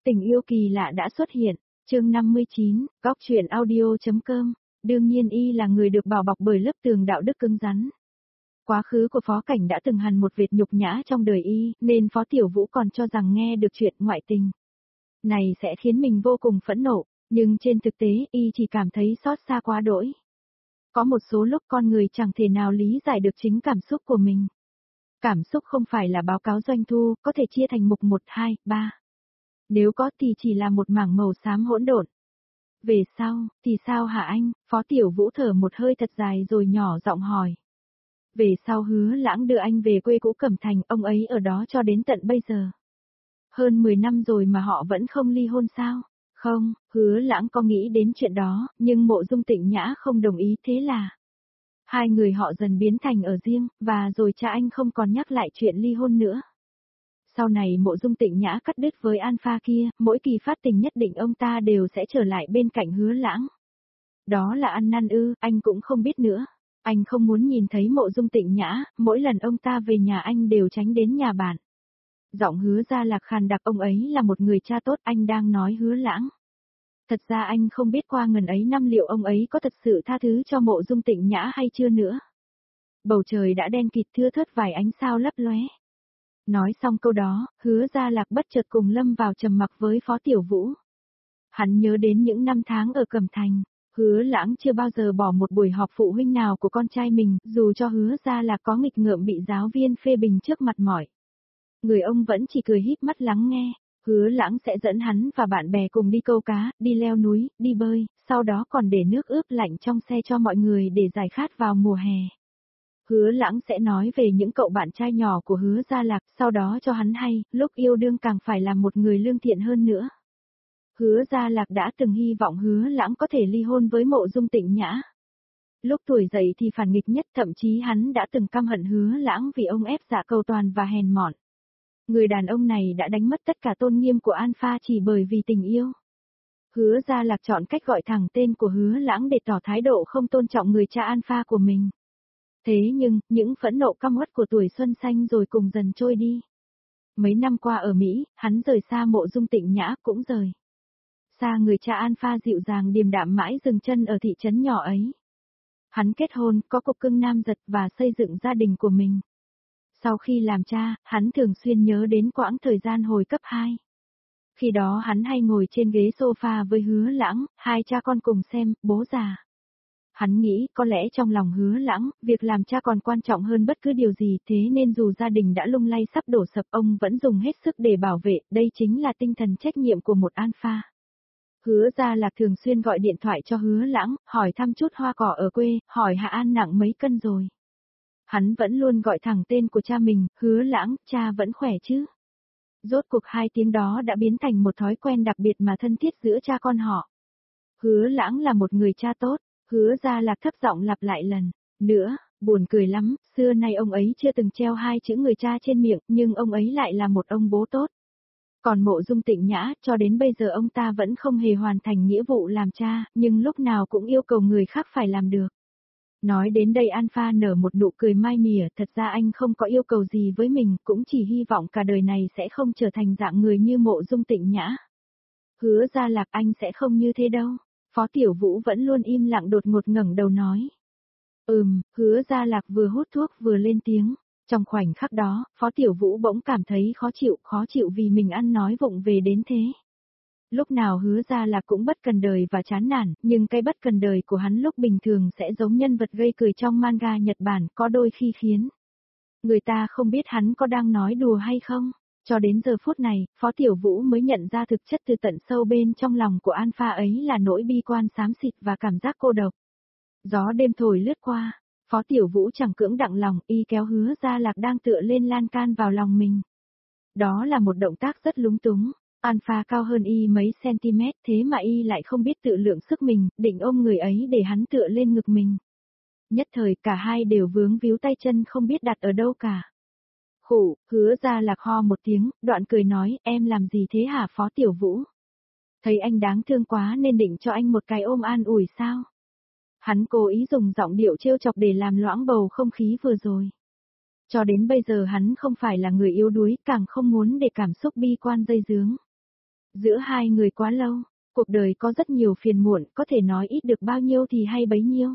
Tình yêu kỳ lạ đã xuất hiện, chương 59, góc truyện audio.com, đương nhiên y là người được bảo bọc bởi lớp tường đạo đức cứng rắn. Quá khứ của Phó Cảnh đã từng hằn một vệt nhục nhã trong đời y, nên Phó Tiểu Vũ còn cho rằng nghe được chuyện ngoại tình này sẽ khiến mình vô cùng phẫn nộ, nhưng trên thực tế y chỉ cảm thấy xót xa quá đỗi. Có một số lúc con người chẳng thể nào lý giải được chính cảm xúc của mình. Cảm xúc không phải là báo cáo doanh thu, có thể chia thành mục 1, 2, 3. Nếu có thì chỉ là một mảng màu xám hỗn độn. Về sau, thì sao hả anh? Phó Tiểu Vũ thở một hơi thật dài rồi nhỏ giọng hỏi. Về sau Hứa Lãng đưa anh về quê cũ Cẩm Thành, ông ấy ở đó cho đến tận bây giờ. Hơn 10 năm rồi mà họ vẫn không ly hôn sao? Không, Hứa Lãng có nghĩ đến chuyện đó, nhưng Mộ Dung Tịnh Nhã không đồng ý, thế là hai người họ dần biến thành ở riêng, và rồi cha anh không còn nhắc lại chuyện ly hôn nữa. Sau này Mộ Dung Tịnh Nhã cắt đứt với Alpha kia, mỗi kỳ phát tình nhất định ông ta đều sẽ trở lại bên cạnh Hứa Lãng. Đó là ăn năn ư, anh cũng không biết nữa. Anh không muốn nhìn thấy Mộ Dung Tịnh Nhã, mỗi lần ông ta về nhà anh đều tránh đến nhà bạn. Giọng Hứa Gia Lạc khàn đặc, ông ấy là một người cha tốt, anh đang nói Hứa Lãng. Thật ra anh không biết qua ngần ấy năm liệu ông ấy có thật sự tha thứ cho Mộ Dung Tịnh Nhã hay chưa nữa. Bầu trời đã đen kịt thưa thớt vài ánh sao lấp lóe. Nói xong câu đó, Hứa Gia Lạc bất chợt cùng lâm vào trầm mặc với Phó Tiểu Vũ. Hắn nhớ đến những năm tháng ở Cẩm Thành, Hứa Lãng chưa bao giờ bỏ một buổi họp phụ huynh nào của con trai mình, dù cho Hứa Gia Lạc có nghịch ngợm bị giáo viên phê bình trước mặt mọi người, ông vẫn chỉ cười híp mắt lắng nghe. Hứa Lãng sẽ dẫn hắn và bạn bè cùng đi câu cá, đi leo núi, đi bơi, sau đó còn để nước ướp lạnh trong xe cho mọi người để giải khát vào mùa hè. Hứa Lãng sẽ nói về những cậu bạn trai nhỏ của Hứa Gia Lạc, sau đó cho hắn hay, lúc yêu đương càng phải là một người lương thiện hơn nữa. Hứa Gia Lạc đã từng hy vọng Hứa Lãng có thể ly hôn với Mộ Dung Tịnh Nhã. Lúc tuổi dậy thì phản nghịch nhất, thậm chí hắn đã từng căm hận Hứa Lãng vì ông ép dạ cầu toàn và hèn mọn. Người đàn ông này đã đánh mất tất cả tôn nghiêm của Alpha chỉ bởi vì tình yêu. Hứa Gia Lạc chọn cách gọi thẳng tên của Hứa Lãng để tỏ thái độ không tôn trọng người cha Alpha của mình. Thế nhưng, những phẫn nộ căm uất của tuổi xuân xanh rồi cùng dần trôi đi. Mấy năm qua ở Mỹ, hắn rời xa Mộ Dung Tịnh Nhã, cũng rời xa người cha Alpha dịu dàng điềm đạm mãi dừng chân ở thị trấn nhỏ ấy. Hắn kết hôn, có cục cưng nam giật và xây dựng gia đình của mình. Sau khi làm cha, hắn thường xuyên nhớ đến quãng thời gian hồi cấp 2. Khi đó hắn hay ngồi trên ghế sofa với Hứa Lãng, hai cha con cùng xem Bố Già. Hắn nghĩ có lẽ trong lòng Hứa Lãng, việc làm cha còn quan trọng hơn bất cứ điều gì, thế nên dù gia đình đã lung lay sắp đổ sập, ông vẫn dùng hết sức để bảo vệ, đây chính là tinh thần trách nhiệm của một Alpha. Hứa Gia Lạc thường xuyên gọi điện thoại cho Hứa Lãng, hỏi thăm chút hoa cỏ ở quê, hỏi Hạ An nặng mấy cân rồi. Hắn vẫn luôn gọi thẳng tên của cha mình, Hứa Lãng, cha vẫn khỏe chứ? Rốt cuộc hai tiếng đó đã biến thành một thói quen đặc biệt mà thân thiết giữa cha con họ. Hứa Lãng là một người cha tốt. Hứa Gia Lạc thấp giọng lặp lại lần nữa, buồn cười lắm, xưa nay ông ấy chưa từng treo hai chữ người cha trên miệng, nhưng ông ấy lại là một ông bố tốt. Còn Mộ Dung Tịnh Nhã, cho đến bây giờ ông ta vẫn không hề hoàn thành nghĩa vụ làm cha, nhưng lúc nào cũng yêu cầu người khác phải làm được. Nói đến đây Alpha nở một nụ cười mai mỉa, thật ra anh không có yêu cầu gì với mình, cũng chỉ hy vọng cả đời này sẽ không trở thành dạng người như Mộ Dung Tịnh Nhã. Hứa Gia Lạc, anh sẽ không như thế đâu. Phó Tiểu Vũ vẫn luôn im lặng đột ngột ngẩng đầu nói. Hứa Gia Lạc vừa hút thuốc vừa lên tiếng. Trong khoảnh khắc đó, Phó Tiểu Vũ bỗng cảm thấy khó chịu vì mình ăn nói vụng về đến thế. Lúc nào Hứa Gia Lạc cũng bất cần đời và chán nản, nhưng cái bất cần đời của hắn lúc bình thường sẽ giống nhân vật gây cười trong manga Nhật Bản, có đôi khi khiến người ta không biết hắn có đang nói đùa hay không. Cho đến giờ phút này, Phó Tiểu Vũ mới nhận ra thực chất từ tận sâu bên trong lòng của Alpha ấy là nỗi bi quan xám xịt và cảm giác cô độc. Gió đêm thổi lướt qua, Phó Tiểu Vũ chẳng cưỡng đặng lòng, y kéo Hứa Gia Lạc đang tựa lên lan can vào lòng mình. Đó là một động tác rất lúng túng. Alpha cao hơn y mấy cm, thế mà y lại không biết tự lượng sức mình, định ôm người ấy để hắn tựa lên ngực mình. Nhất thời cả hai đều vướng víu tay chân không biết đặt ở đâu cả. Khủ, Hứa Gia Lạc ho một tiếng, đoạn cười nói, em làm gì thế hả Phó Tiểu Vũ? Thấy anh đáng thương quá nên định cho anh một cái ôm an ủi sao? Hắn cố ý dùng giọng điệu trêu chọc để làm loãng bầu không khí vừa rồi. Cho đến bây giờ hắn không phải là người yếu đuối, càng không muốn để cảm xúc bi quan dây dướng. Giữa hai người quá lâu, cuộc đời có rất nhiều phiền muộn, có thể nói ít được bao nhiêu thì hay bấy nhiêu.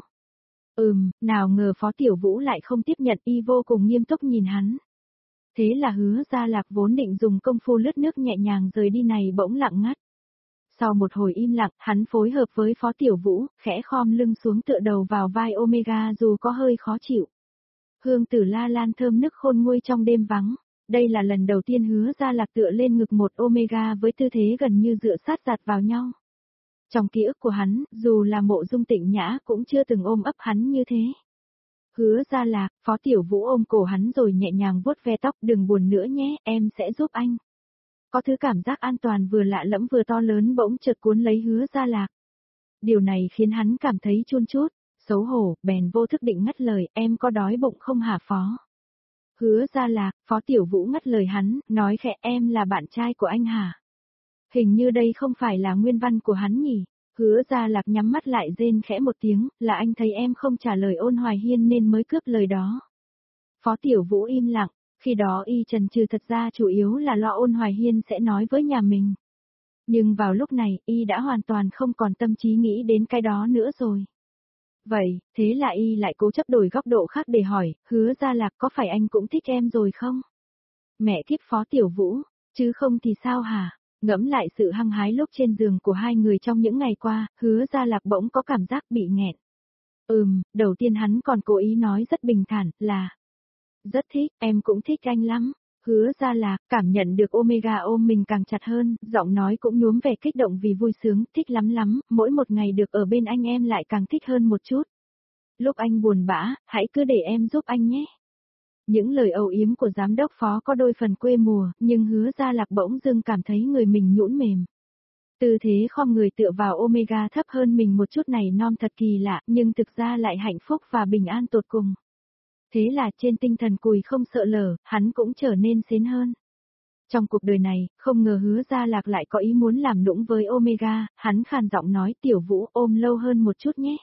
Nào ngờ Phó Tiểu Vũ lại không tiếp nhận, y vô cùng nghiêm túc nhìn hắn. Thế là Hứa Gia Lạc vốn định dùng công phu lướt nước nhẹ nhàng rời đi này bỗng lặng ngắt. Sau một hồi im lặng, hắn phối hợp với Phó Tiểu Vũ, khẽ khom lưng xuống tựa đầu vào vai Omega dù có hơi khó chịu. Hương tử la lan thơm nức khôn nguôi trong đêm vắng. Đây là lần đầu tiên Hứa Gia Lạc tựa lên ngực một Omega với tư thế gần như dựa sát giặt vào nhau. Trong ký ức của hắn, dù là Mộ Dung Tịnh Nhã cũng chưa từng ôm ấp hắn như thế. Hứa Gia Lạc, Phó Tiểu Vũ ôm cổ hắn rồi nhẹ nhàng vuốt ve tóc, đừng buồn nữa nhé, em sẽ giúp anh. Có thứ cảm giác an toàn vừa lạ lẫm vừa to lớn bỗng chợt cuốn lấy Hứa Gia Lạc. Điều này khiến hắn cảm thấy chun chút, xấu hổ, bèn vô thức định ngắt lời, em có đói bụng không hả Phó? Hứa Gia Lạc, Phó Tiểu Vũ ngắt lời hắn, nói khẽ, em là bạn trai của anh hả? Hình như đây không phải là nguyên văn của hắn nhỉ? Hứa Gia Lạc nhắm mắt lại rên khẽ một tiếng, là anh thấy em không trả lời Ôn Hoài Hiên nên mới cướp lời đó. Phó Tiểu Vũ im lặng, khi đó y chần chừ thật ra chủ yếu là lo Ôn Hoài Hiên sẽ nói với nhà mình. Nhưng vào lúc này, y đã hoàn toàn không còn tâm trí nghĩ đến cái đó nữa rồi. Vậy, thế là y lại cố chấp đổi góc độ khác để hỏi, Hứa Gia Lạc có phải anh cũng thích em rồi không? Mẹ kiếp Phó Tiểu Vũ, chứ không thì sao hả? Ngẫm lại sự hăng hái lúc trên giường của hai người trong những ngày qua, Hứa Gia Lạc bỗng có cảm giác bị nghẹn. Đầu tiên hắn còn cố ý nói rất bình thản, là rất thích, em cũng thích anh lắm. Hứa Gia Lạc, cảm nhận được Omega ôm mình càng chặt hơn, giọng nói cũng nhuốm vẻ kích động vì vui sướng, thích lắm lắm, mỗi một ngày được ở bên anh em lại càng thích hơn một chút. Lúc anh buồn bã, hãy cứ để em giúp anh nhé. Những lời âu yếm của giám đốc Phó có đôi phần quê mùa, nhưng Hứa Gia Lạc bỗng dưng cảm thấy người mình nhũn mềm. Tư thế khom người tựa vào Omega thấp hơn mình một chút này non thật kỳ lạ, nhưng thực ra lại hạnh phúc và bình an tột cùng. Thế là trên tinh thần cùi không sợ lở, hắn cũng trở nên xến hơn. Trong cuộc đời này, không ngờ Hứa Gia Lạc lại có ý muốn làm nũng với Omega, hắn khàn giọng nói Tiểu Vũ ôm lâu hơn một chút nhé.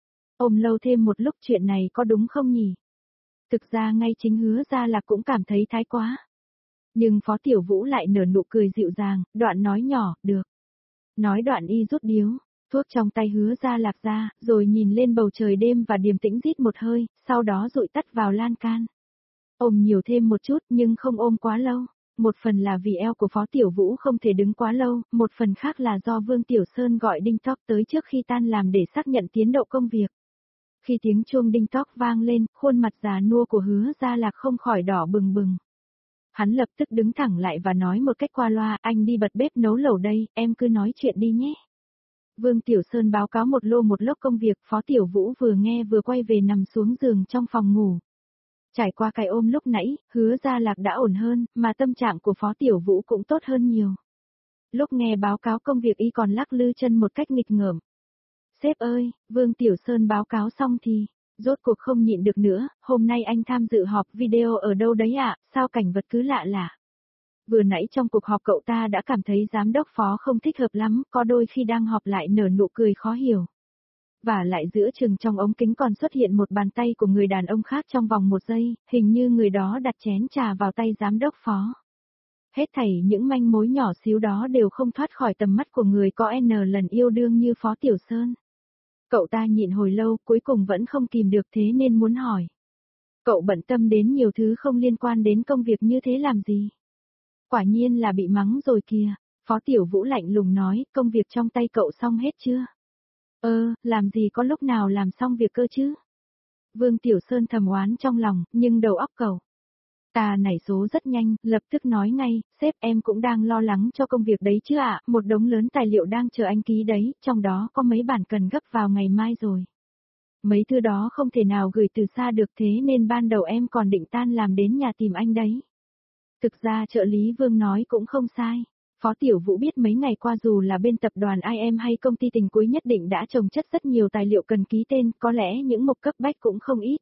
Ôm lâu thêm một lúc chuyện này có đúng không nhỉ? Thực ra ngay chính Hứa Gia Lạc cũng cảm thấy thái quá. Nhưng Phó Tiểu Vũ lại nở nụ cười dịu dàng, đoạn nói nhỏ, được. Nói đoạn y rút điếu, thuốc trong tay Hứa Gia Lạc ra, rồi nhìn lên bầu trời đêm và điềm tĩnh rít một hơi, sau đó dụi tắt vào lan can. Ôm nhiều thêm một chút nhưng không ôm quá lâu. Một phần là vì eo của Phó Tiểu Vũ không thể đứng quá lâu, một phần khác là do Vương Tiểu Sơn gọi Đinh Tóc tới trước khi tan làm để xác nhận tiến độ công việc. Khi tiếng chuông Đinh Tóc vang lên, khuôn mặt già nua của Hứa Gia Lạc không khỏi đỏ bừng bừng. Hắn lập tức đứng thẳng lại và nói một cách qua loa, anh đi bật bếp nấu lẩu đây, em cứ nói chuyện đi nhé. Vương Tiểu Sơn báo cáo một lốc công việc, Phó Tiểu Vũ vừa nghe vừa quay về nằm xuống giường trong phòng ngủ. Trải qua cái ôm lúc nãy, Hứa Gia Lạc đã ổn hơn, mà tâm trạng của Phó Tiểu Vũ cũng tốt hơn nhiều. Lúc nghe báo cáo công việc y còn lắc lư chân một cách nghịch ngợm. Sếp ơi, Vương Tiểu Sơn báo cáo xong thì, rốt cuộc không nhịn được nữa, hôm nay anh tham dự họp video ở đâu đấy ạ, sao cảnh vật cứ lạ lạ. Vừa nãy trong cuộc họp cậu ta đã cảm thấy giám đốc Phó không thích hợp lắm, có đôi khi đang họp lại nở nụ cười khó hiểu. Và lại giữa chừng trong ống kính còn xuất hiện một bàn tay của người đàn ông khác trong vòng một giây, hình như người đó đặt chén trà vào tay giám đốc Phó. Hết thảy những manh mối nhỏ xíu đó đều không thoát khỏi tầm mắt của người có N lần yêu đương như Phó Tiểu Sơn. Cậu ta nhịn hồi lâu cuối cùng vẫn không kìm được thế nên muốn hỏi. Cậu bận tâm đến nhiều thứ không liên quan đến công việc như thế làm gì? Quả nhiên là bị mắng rồi kìa. Phó Tiểu Vũ lạnh lùng nói, công việc trong tay cậu xong hết chưa? Làm gì có lúc nào làm xong việc cơ chứ? Vương Tiểu Sơn thầm oán trong lòng, nhưng đầu óc cậu ta nảy số rất nhanh, lập tức nói ngay, sếp em cũng đang lo lắng cho công việc đấy chứ ạ, một đống lớn tài liệu đang chờ anh ký đấy, trong đó có mấy bản cần gấp vào ngày mai rồi. Mấy thứ đó không thể nào gửi từ xa được thế nên ban đầu em còn định tan làm đến nhà tìm anh đấy. Thực ra trợ lý Vương nói cũng không sai. Phó Tiểu Vũ biết mấy ngày qua dù là bên tập đoàn IM hay công ty Tình Cuối nhất định đã chồng chất rất nhiều tài liệu cần ký tên, có lẽ những mục cấp bách cũng không ít.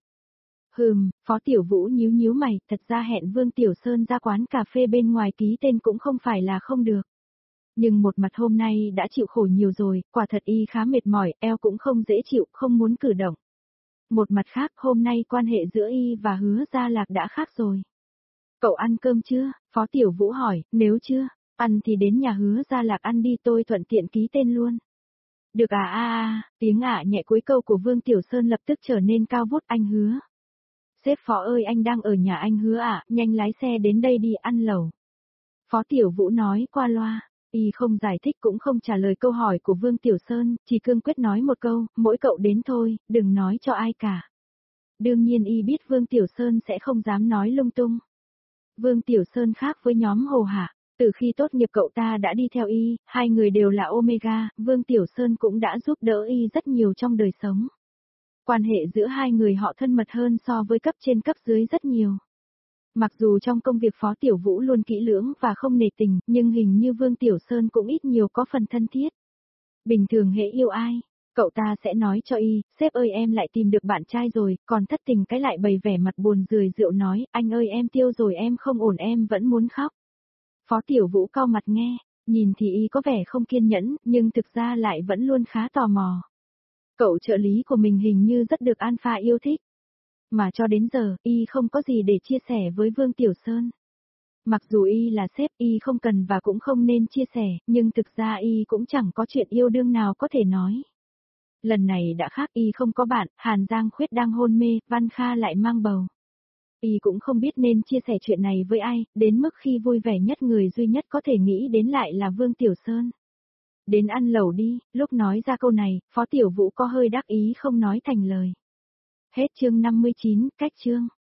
Phó Tiểu Vũ nhíu nhíu mày, thật ra hẹn Vương Tiểu Sơn ra quán cà phê bên ngoài ký tên cũng không phải là không được. Nhưng một mặt hôm nay đã chịu khổ nhiều rồi, quả thật y khá mệt mỏi, eo cũng không dễ chịu, không muốn cử động. Một mặt khác hôm nay quan hệ giữa y và Hứa Gia Lạc đã khác rồi. Cậu ăn cơm chưa? Phó Tiểu Vũ hỏi, nếu chưa, Ăn thì đến nhà Hứa Gia Lạc ăn đi, tôi thuận tiện ký tên luôn. Được tiếng nhẹ cuối câu của Vương Tiểu Sơn lập tức trở nên cao vút. Anh Hứa. Sếp Phó ơi, anh đang ở nhà anh Hứa nhanh lái xe đến đây đi, ăn lẩu. Phó Tiểu Vũ nói qua loa, y không giải thích cũng không trả lời câu hỏi của Vương Tiểu Sơn, chỉ cương quyết nói một câu, mỗi cậu đến thôi, đừng nói cho ai cả. Đương nhiên y biết Vương Tiểu Sơn sẽ không dám nói lung tung. Vương Tiểu Sơn khác với nhóm Hồ Hạ, từ khi tốt nghiệp cậu ta đã đi theo y, hai người đều là Omega, Vương Tiểu Sơn cũng đã giúp đỡ y rất nhiều trong đời sống. Quan hệ giữa hai người họ thân mật hơn so với cấp trên cấp dưới rất nhiều. Mặc dù trong công việc Phó Tiểu Vũ luôn kỹ lưỡng và không nể tình, nhưng hình như Vương Tiểu Sơn cũng ít nhiều có phần thân thiết. Bình thường hễ yêu ai, cậu ta sẽ nói cho y, sếp ơi em lại tìm được bạn trai rồi, còn thất tình cái lại bày vẻ mặt buồn rười rượu nói, anh ơi em tiêu rồi, em không ổn, em vẫn muốn khóc. Phó Tiểu Vũ cau mặt nghe, nhìn thì y có vẻ không kiên nhẫn, nhưng thực ra lại vẫn luôn khá tò mò. Cậu trợ lý của mình hình như rất được Alpha yêu thích. Mà cho đến giờ, y không có gì để chia sẻ với Vương Tiểu Sơn. Mặc dù y là sếp, y không cần và cũng không nên chia sẻ, nhưng thực ra y cũng chẳng có chuyện yêu đương nào có thể nói. Lần này đã khác, y không có bạn, Hàn Giang Khuyết đang hôn mê, Văn Kha lại mang bầu. Y cũng không biết nên chia sẻ chuyện này với ai, đến mức khi vui vẻ nhất người duy nhất có thể nghĩ đến lại là Vương Tiểu Sơn. Đến ăn lẩu đi, lúc nói ra câu này, Phó Tiểu Vũ có hơi đắc ý không nói thành lời. Hết chương 59, cách chương.